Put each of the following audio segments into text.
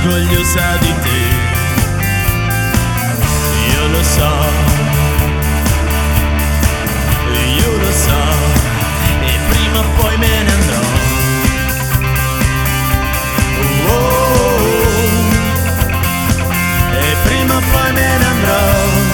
orgogliosa di te. Io lo so, io lo so, e prima o poi me ne andrò. E prima o poi me ne andrò.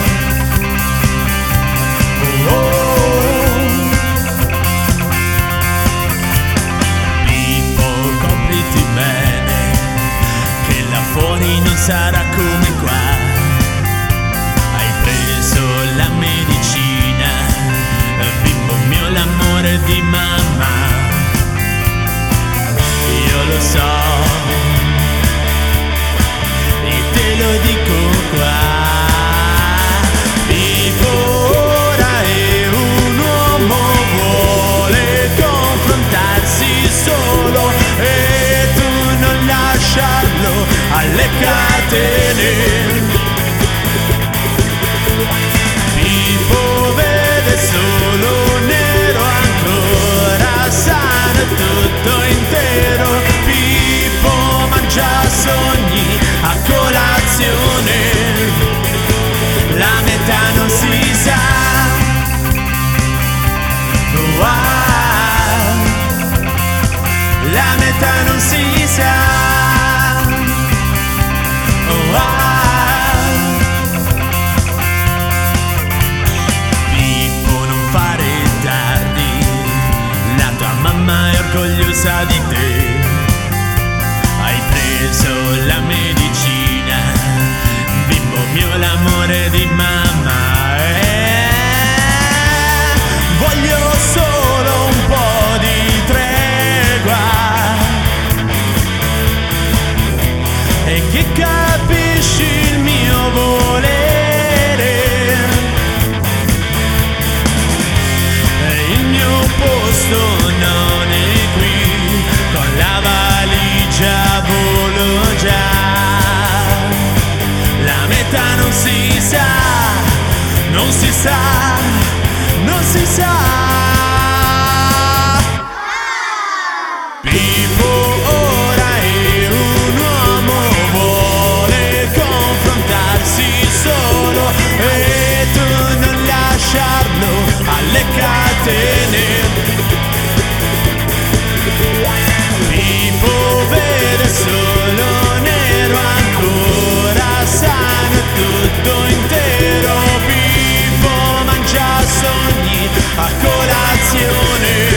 Pippo, copriti bene, che là fuori non sarà come qua. Hai preso la medicina, bimbo mio, l'amore di mamma. Io lo so, e te lo dico qua. Pippo ora è un uomo, vuole confrontarsi solo, e tu non lasciarlo alle catene. Pippo vede solo nero, ancora sano e tutto intero. Pippo mangia sogni a colazione, la metà non si sa. La metà non si sa. Pippo, non fare tardi, la tua mamma è orgogliosa di te. Hai preso la medicina, bimbo mio, l'amore di mamma. Voglio solo un po' di tregua, e che capisci il mio volere. Il mio posto non è qui, con la valigia volo già. La metà non si sa, non si sa, non si sa. Pippo ora è un uomo, vuole confrontarsi solo, e tu non lasciarlo alle catene. Pippo vede solo nero, ancora sano e tutto intero. Pippo mangia sogni a colazione.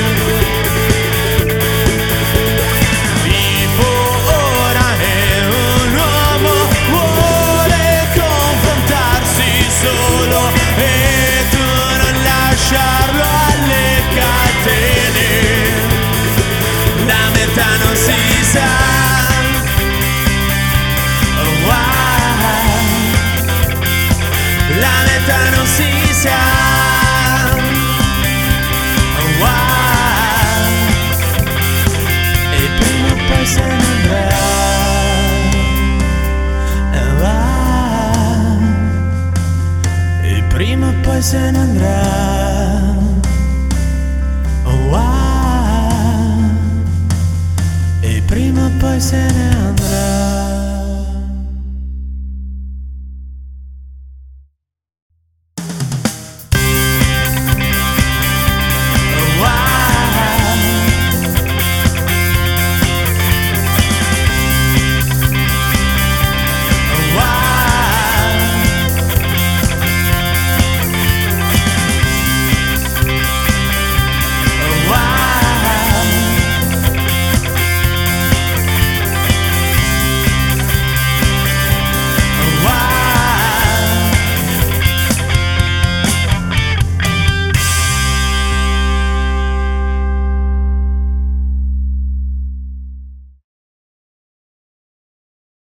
Pippo ora è un uomo, vuole confrontarsi solo, e tu non lasciarlo alle catene. La metà non si sa. La metà non si sa. E prima o poi se ne andrà. E prima o poi se ne andrà.